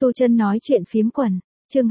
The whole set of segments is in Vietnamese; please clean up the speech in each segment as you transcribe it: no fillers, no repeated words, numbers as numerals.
Tu Chân nói chuyện phiếm quần, chương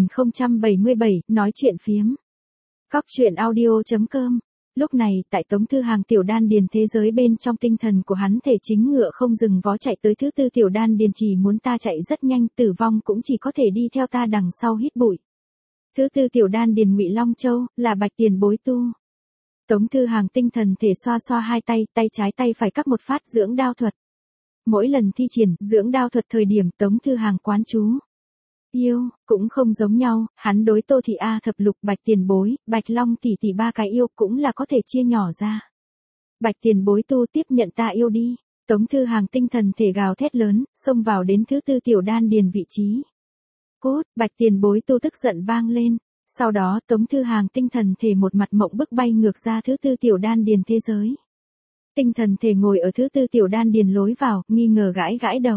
2077, nói chuyện phiếm. Góc truyện audio.com. Lúc này, tại Tống Thư Hàng tiểu đan điền thế giới bên trong tinh thần của hắn thể chính ngựa không dừng vó chạy tới thứ tư tiểu đan điền, chỉ muốn ta chạy rất nhanh, tử vong cũng chỉ có thể đi theo ta đằng sau hít bụi. Thứ tư tiểu đan điền Ngụy Long Châu, là Bạch Tiền Bối tu. Tống Thư Hàng tinh thần thể xoa xoa hai tay, tay trái tay phải cắt một phát dưỡng đao thuật. Mỗi lần thi triển dưỡng đao thuật thời điểm Tống Thư Hàng quán chú. Yêu, cũng không giống nhau, hắn đối Tô Thị A Thập Lục, Bạch Tiền Bối, Bạch Long tỷ tỷ ba cái yêu cũng là có thể chia nhỏ ra. Bạch Tiền Bối tu tiếp nhận ta yêu đi. Tống Thư Hàng tinh thần thể gào thét lớn, xông vào đến thứ tư tiểu đan điền vị trí. Cốt, Bạch Tiền Bối tu tức giận vang lên. Sau đó Tống Thư Hàng tinh thần thể một mặt mộng bức bay ngược ra thứ tư tiểu đan điền thế giới. Tinh thần thể ngồi ở thứ tư tiểu đan điền lối vào, nghi ngờ gãi gãi đầu.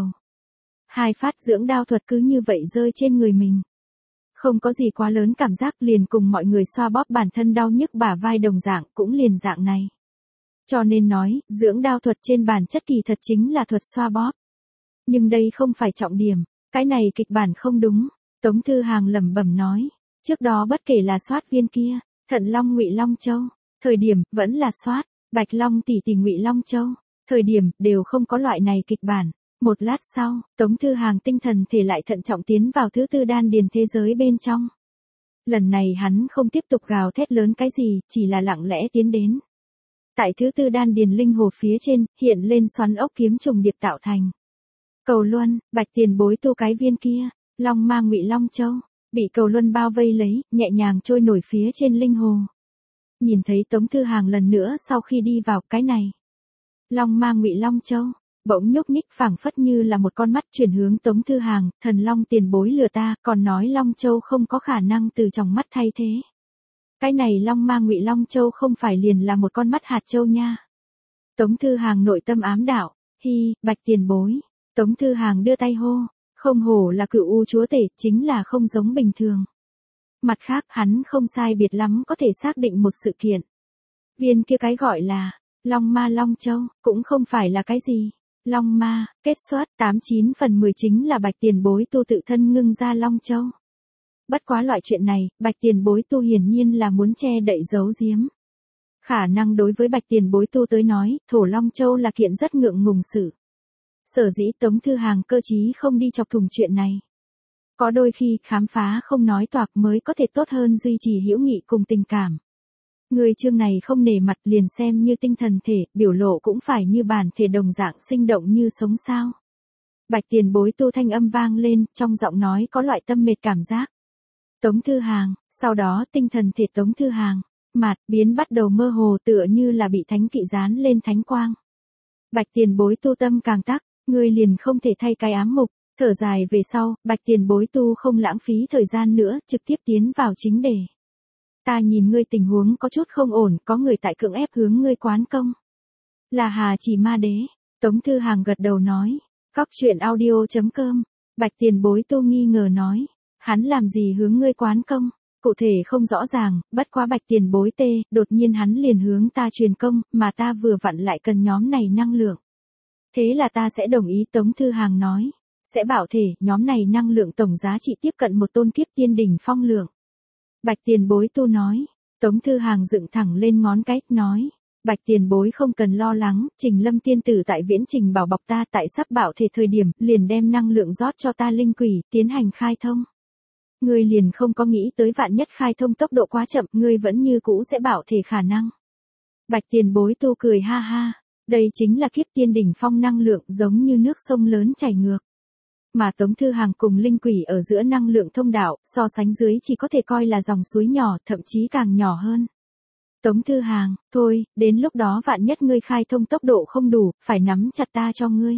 Hai phát dưỡng đao thuật cứ như vậy rơi trên người mình. Không có gì quá lớn cảm giác, liền cùng mọi người xoa bóp bản thân đau nhức bả vai đồng dạng, cũng liền dạng này. Cho nên nói, dưỡng đao thuật trên bản chất kỳ thật chính là thuật xoa bóp. Nhưng đây không phải trọng điểm, cái này kịch bản không đúng. Tống Thư Hàng lẩm bẩm nói, trước đó bất kể là soát viên kia, Thận Long Ngụy Long Châu, thời điểm vẫn là soát Bạch Long tỷ tỷ Ngụy Long Châu, thời điểm đều không có loại này kịch bản. Một lát sau, Tống Thư Hàng tinh thần thể lại thận trọng tiến vào thứ tư đan điền thế giới bên trong. Lần này hắn không tiếp tục gào thét lớn cái gì, chỉ là lặng lẽ tiến đến. Tại thứ tư đan điền linh hồ phía trên, hiện lên xoắn ốc kiếm trùng điệp tạo thành. Cầu Luân, Bạch Tiền Bối tu cái viên kia, Long Ma Ngụy Long Châu, bị cầu luân bao vây lấy, nhẹ nhàng trôi nổi phía trên linh hồ. Nhìn thấy Tống Thư Hàng lần nữa sau khi đi vào cái này. Long Ma Ngụy Long Châu, bỗng nhúc nhích phảng phất như là một con mắt chuyển hướng Tống Thư Hàng, thần Long Tiền Bối lừa ta, còn nói Long Châu không có khả năng từ trong mắt thay thế. Cái này Long Ma Ngụy Long Châu không phải liền là một con mắt hạt châu nha. Tống Thư Hàng nội tâm ám đạo, hi, Bạch Tiền Bối. Tống Thư Hàng đưa tay hô, không hổ là Cửu U chúa tể, chính là không giống bình thường. Mặt khác hắn không sai biệt lắm có thể xác định một sự kiện. Viên kia cái gọi là Long Ma Long Châu, cũng không phải là cái gì. Long Ma, kết xuất 89 phần 10 chính là Bạch Tiền Bối tu tự thân ngưng ra Long Châu. Bất quá loại chuyện này, Bạch Tiền Bối tu hiển nhiên là muốn che đậy giấu giếm. Khả năng đối với Bạch Tiền Bối tu tới nói, thổ Long Châu là kiện rất ngượng ngùng sự. Sở dĩ Tống Thư Hàng cơ chí không đi chọc thủng chuyện này. Có đôi khi khám phá không nói toạc mới có thể tốt hơn duy trì hữu nghị cùng tình cảm. Người chương này không nể mặt liền xem như tinh thần thể, biểu lộ cũng phải như bản thể đồng dạng sinh động như sống sao. Bạch Tiền Bối tu thanh âm vang lên, trong giọng nói có loại tâm mệt cảm giác. Tống Thư Hàng, sau đó tinh thần thể Tống Thư Hàng, mạt biến bắt đầu mơ hồ tựa như là bị thánh kỵ dán lên thánh quang. Bạch Tiền Bối tu tâm càng tắc, người liền không thể thay cái ám mục, thở dài về sau, Bạch Tiền Bối tu không lãng phí thời gian nữa, trực tiếp tiến vào chính đề. Ta nhìn ngươi tình huống có chút không ổn, có người tại cưỡng ép hướng ngươi quán công. Là Hà Chỉ Ma Đế. Tống Thư Hàng gật đầu nói. Góc truyện audio.com. Bạch Tiền Bối tu nghi ngờ nói. Hắn làm gì hướng ngươi quán công? Cụ thể không rõ ràng, bất quá Bạch Tiền Bối tê, đột nhiên hắn liền hướng ta truyền công, mà ta vừa vặn lại cần nhóm này năng lượng. Thế là ta sẽ đồng ý. Tống Thư Hàng nói. Sẽ bảo thể, nhóm này năng lượng tổng giá trị tiếp cận một tôn kiếp tiên đỉnh phong lượng. Bạch Tiền Bối tu nói. Tống Thư Hàng dựng thẳng lên ngón cái, nói. Bạch Tiền Bối không cần lo lắng, Trình Lâm tiên tử tại Viễn Trình bảo bọc ta tại sắp bảo thể thời điểm, liền đem năng lượng rót cho ta linh quỷ, tiến hành khai thông. Ngươi liền không có nghĩ tới vạn nhất khai thông tốc độ quá chậm, ngươi vẫn như cũ sẽ bảo thể khả năng. Bạch Tiền Bối tu cười ha ha, đây chính là kiếp tiên đỉnh phong năng lượng giống như nước sông lớn chảy ngược. Mà Tống Thư Hàng cùng linh quỷ ở giữa năng lượng thông đạo, so sánh dưới chỉ có thể coi là dòng suối nhỏ, thậm chí càng nhỏ hơn. Tống Thư Hàng, thôi, đến lúc đó vạn nhất ngươi khai thông tốc độ không đủ, phải nắm chặt ta cho ngươi.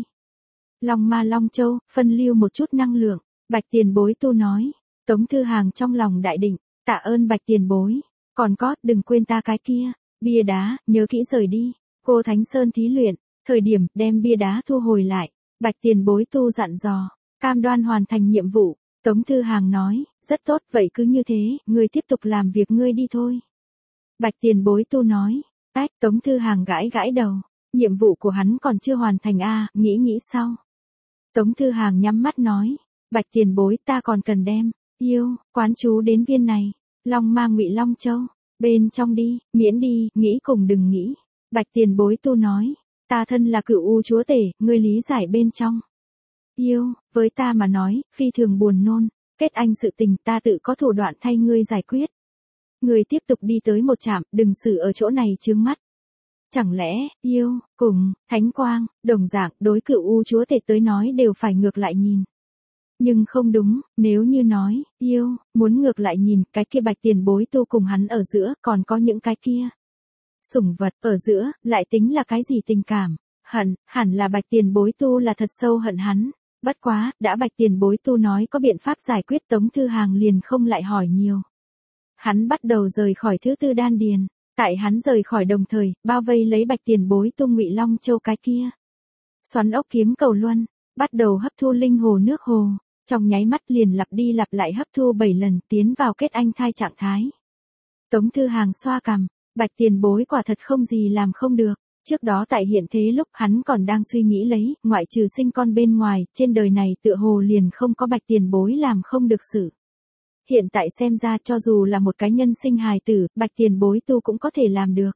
Long Ma Long Châu, phân lưu một chút năng lượng, Bạch Tiền Bối tu nói. Tống Thư Hàng trong lòng đại định, tạ ơn Bạch Tiền Bối, còn có, đừng quên ta cái kia, bia đá, nhớ kỹ rời đi, cô Thánh Sơn thí luyện, thời điểm, đem bia đá thu hồi lại, Bạch Tiền Bối tu dặn dò. Cam đoan hoàn thành nhiệm vụ. Tống Thư Hàng nói, rất tốt, vậy cứ như thế, ngươi tiếp tục làm việc ngươi đi thôi. Bạch Tiền Bối tu nói, Tống Thư Hàng gãi gãi đầu, nhiệm vụ của hắn còn chưa hoàn thành a, nghĩ sau. Tống Thư Hàng nhắm mắt nói, Bạch tiền bối ta còn cần đem, yêu, quán chú đến viên này, Long mang Ngụy Long Châu, bên trong đi, miễn đi, nghĩ cùng đừng nghĩ. Bạch tiền bối tu nói, ta thân là Cửu U chúa tể, ngươi lý giải bên trong. Yêu, với ta mà nói, phi thường buồn nôn, kết anh sự tình ta tự có thủ đoạn thay ngươi giải quyết. Ngươi tiếp tục đi tới một trạm, đừng xử ở chỗ này chướng mắt. Chẳng lẽ, yêu, cùng, thánh quang, đồng dạng, đối Cửu U chúa tể tới nói đều phải ngược lại nhìn. Nhưng không đúng, nếu như nói, yêu, muốn ngược lại nhìn, cái kia bạch tiền bối tu cùng hắn ở giữa, còn có những cái kia. Sủng vật, ở giữa, lại tính là cái gì tình cảm, hẳn là bạch tiền bối tu là thật sâu hận hắn. Bất quá, đã bạch tiền bối tu nói có biện pháp giải quyết Tống Thư Hàng liền không lại hỏi nhiều. Hắn bắt đầu rời khỏi thứ tư đan điền, tại hắn rời khỏi đồng thời, bao vây lấy bạch tiền bối tu Ngụy Long Châu cái kia. Xoắn ốc kiếm cầu luân, bắt đầu hấp thu linh hồ nước hồ, trong nháy mắt liền lặp đi lặp lại hấp thu 7 lần tiến vào kết anh thai trạng thái. Tống Thư Hàng xoa cằm, bạch tiền bối quả thật không gì làm không được. Trước đó tại hiện thế lúc hắn còn đang suy nghĩ lấy, ngoại trừ sinh con bên ngoài, trên đời này tựa hồ liền không có bạch tiền bối làm không được sự. Hiện tại xem ra cho dù là một cái nhân sinh hài tử, bạch tiền bối tu cũng có thể làm được.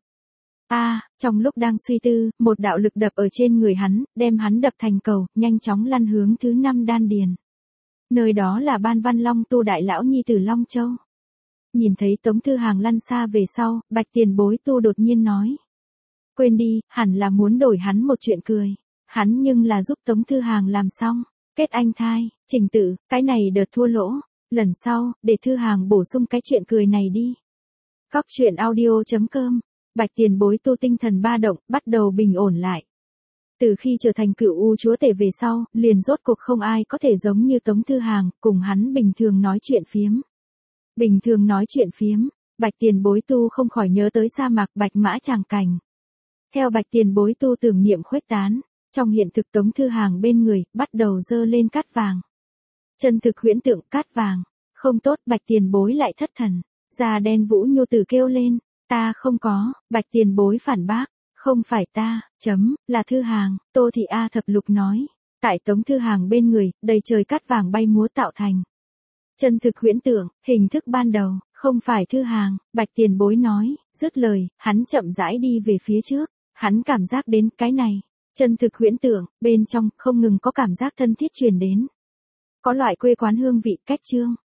Trong lúc đang suy tư, một đạo lực đập ở trên người hắn, đem hắn đập thành cầu, nhanh chóng lăn hướng thứ 5 đan điền. Nơi đó là Ban Văn Long tu đại lão nhi tử Long Châu. Nhìn thấy Tống Thư Hàng lăn xa về sau, bạch tiền bối tu đột nhiên nói. Quên đi, hẳn là muốn đổi hắn một chuyện cười. Hắn nhưng là giúp Tống Thư Hàng làm xong. Kết anh thai, trình tự, cái này đợt thua lỗ. Lần sau, để Thư Hàng bổ sung cái chuyện cười này đi. Cóc truyện audio.com. Bạch tiền bối tu tinh thần ba động, bắt đầu bình ổn lại. Từ khi trở thành Cửu U chúa tể về sau, liền rốt cuộc không ai có thể giống như Tống Thư Hàng, cùng hắn bình thường nói chuyện phiếm. Bình thường nói chuyện phiếm, bạch tiền bối tu không khỏi nhớ tới sa mạc Bạch Mã tràng cảnh. Theo bạch tiền bối tu tưởng niệm khuếch tán, trong hiện thực Tống Thư Hàng bên người, bắt đầu dơ lên cát vàng. Chân thực huyễn tượng cát vàng, không tốt bạch tiền bối lại thất thần, da đen Vũ Nhu Tử kêu lên, ta không có, bạch tiền bối phản bác, không phải ta, là Thư Hàng, Tô Thị A Thập Lục nói, tại Tống Thư Hàng bên người, đầy trời cát vàng bay múa tạo thành. Chân thực huyễn tượng, hình thức ban đầu, không phải Thư Hàng, bạch tiền bối nói, dứt lời, hắn chậm rãi đi về phía trước, hắn cảm giác đến cái này, chân thực huyễn tượng, bên trong không ngừng có cảm giác thân thiết truyền đến. Có loại quê quán hương vị cách chương.